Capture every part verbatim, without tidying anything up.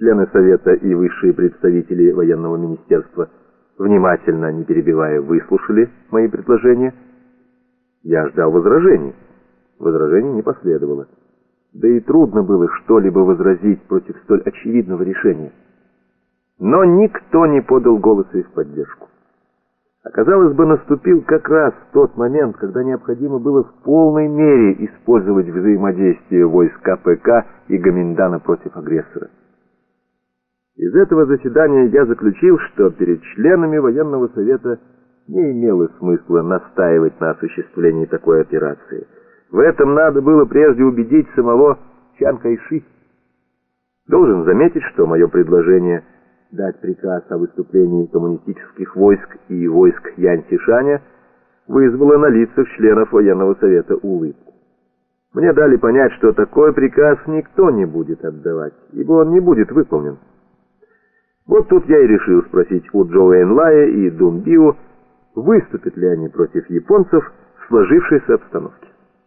Члены Совета и высшие представители военного министерства, внимательно, не перебивая, выслушали мои предложения. Я ждал возражений. Возражений не последовало. Да и трудно было что-либо возразить против столь очевидного решения. Но никто не подал голоса в поддержку. Оказалось бы, наступил как раз тот момент, когда необходимо было в полной мере использовать взаимодействие войск ка пэ ка и Гоминдана против агрессора. Из этого заседания я заключил, что перед членами военного совета не имело смысла настаивать на осуществлении такой операции. В этом надо было прежде убедить самого Чан Кайши. Должен заметить, что мое предложение дать приказ о выступлении коммунистических войск и войск Янь Цишаня вызвало на лицах членов военного совета улыбку. Мне дали понять, что такой приказ никто не будет отдавать, ибо он не будет выполнен. Вот тут я и решил спросить у Чжоу Энлая и Дун Био, выступят ли они против японцев в сложившейся обстановке.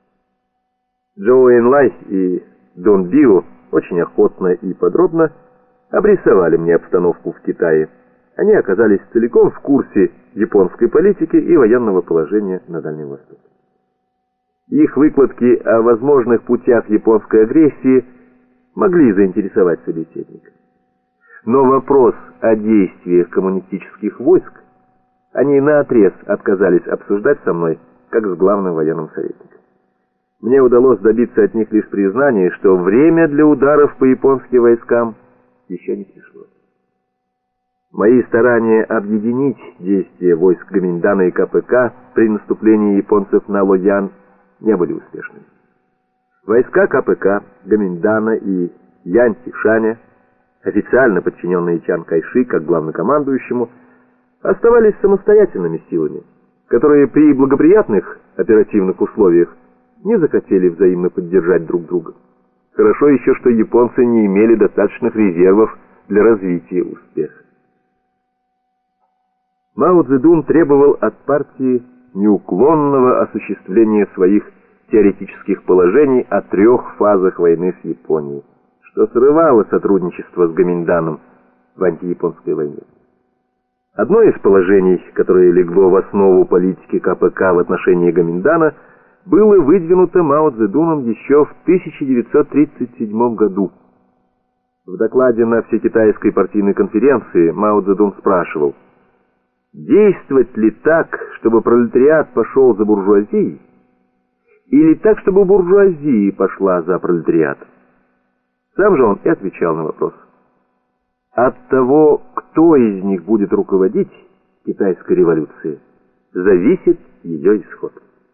Чжоу Энлай и Дун Био очень охотно и подробно обрисовали мне обстановку в Китае. Они оказались целиком в курсе японской политики и военного положения на Дальнем Востоке. Их выкладки о возможных путях японской агрессии могли заинтересовать собеседника. Но вопрос о действиях коммунистических войск они наотрез отказались обсуждать со мной, как с главным военным советником. Мне удалось добиться от них лишь признания, что время для ударов по японским войскам еще не пришло. Мои старания объединить действия войск Гоминдана и ка пэ ка при наступлении японцев на Лоян не были успешными. Войска ка пэ ка, Гоминдана и Янь Цишаня, официально подчиненные Чан Кайши как главнокомандующему, оставались самостоятельными силами, которые при благоприятных оперативных условиях не захотели взаимно поддержать друг друга. Хорошо еще, что японцы не имели достаточных резервов для развития успеха. Мао Цзэдун требовал от партии неуклонного осуществления своих теоретических положений о трех фазах войны с Японией, что срывало сотрудничество с Гоминданом в антияпонской войне. Одно из положений, которое легло в основу политики ка пэ ка в отношении Гоминдана, было выдвинуто Мао Цзэдуном еще в тысяча девятьсот тридцать седьмом году. В докладе на Всекитайской партийной конференции Мао Цзэдун спрашивал: действовать ли так, чтобы пролетариат пошел за буржуазией, или так, чтобы буржуазия пошла за пролетариатом? Сам же он и отвечал на вопрос. От того, кто из них будет руководить китайской революцией, зависит ее исход.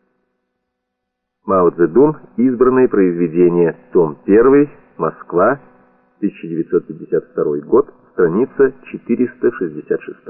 Мао Цзэдун. Избранные произведения. Том один. Москва. тысяча девятьсот пятьдесят второй год. Страница четыреста шестьдесят шесть.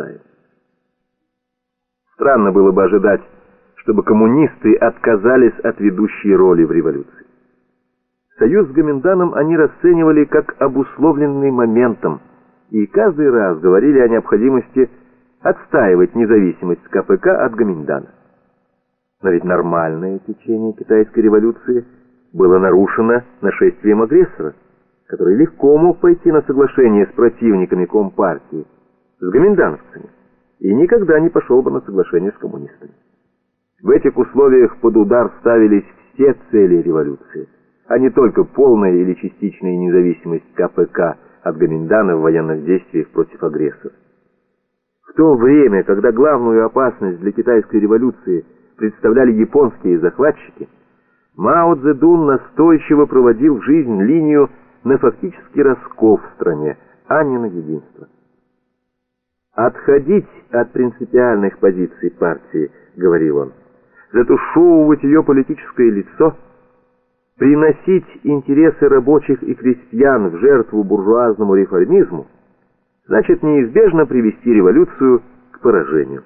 Странно было бы ожидать, чтобы коммунисты отказались от ведущей роли в революции. Союз с Гоминданом они расценивали как обусловленный моментом, и каждый раз говорили о необходимости отстаивать независимость ка пэ ка от Гоминдана. Но ведь нормальное течение китайской революции было нарушено нашествием агрессора, который легко мог пойти на соглашение с противниками Компартии, с гоминдановцами, и никогда не пошел бы на соглашение с коммунистами. В этих условиях под удар ставились все цели революции, а не только полная или частичная независимость ка пэ ка от Гоминдана в военных действиях против агрессора. В то время, когда главную опасность для китайской революции представляли японские захватчики, Мао Цзэдун настойчиво проводил в жизнь линию на фактический раскол в стране, а не на единство. «Отходить от принципиальных позиций партии, — говорил он, — затушевывать ее политическое лицо, приносить интересы рабочих и крестьян в жертву буржуазному реформизму, значит неизбежно привести революцию к поражению».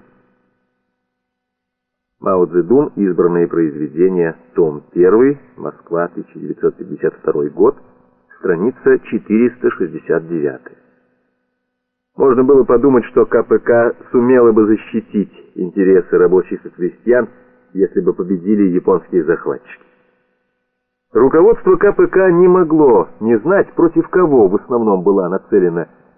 Мао Цзэдун. Избранные произведения. Том один. Москва. тысяча девятьсот пятьдесят второй год. Страница четыреста шестьдесят девять. Можно было подумать, что ка пэ ка сумела бы защитить интересы рабочих и крестьян, если бы победили японские захватчики. Руководство ка пэ ка не могло не знать, против кого в основном была нацелена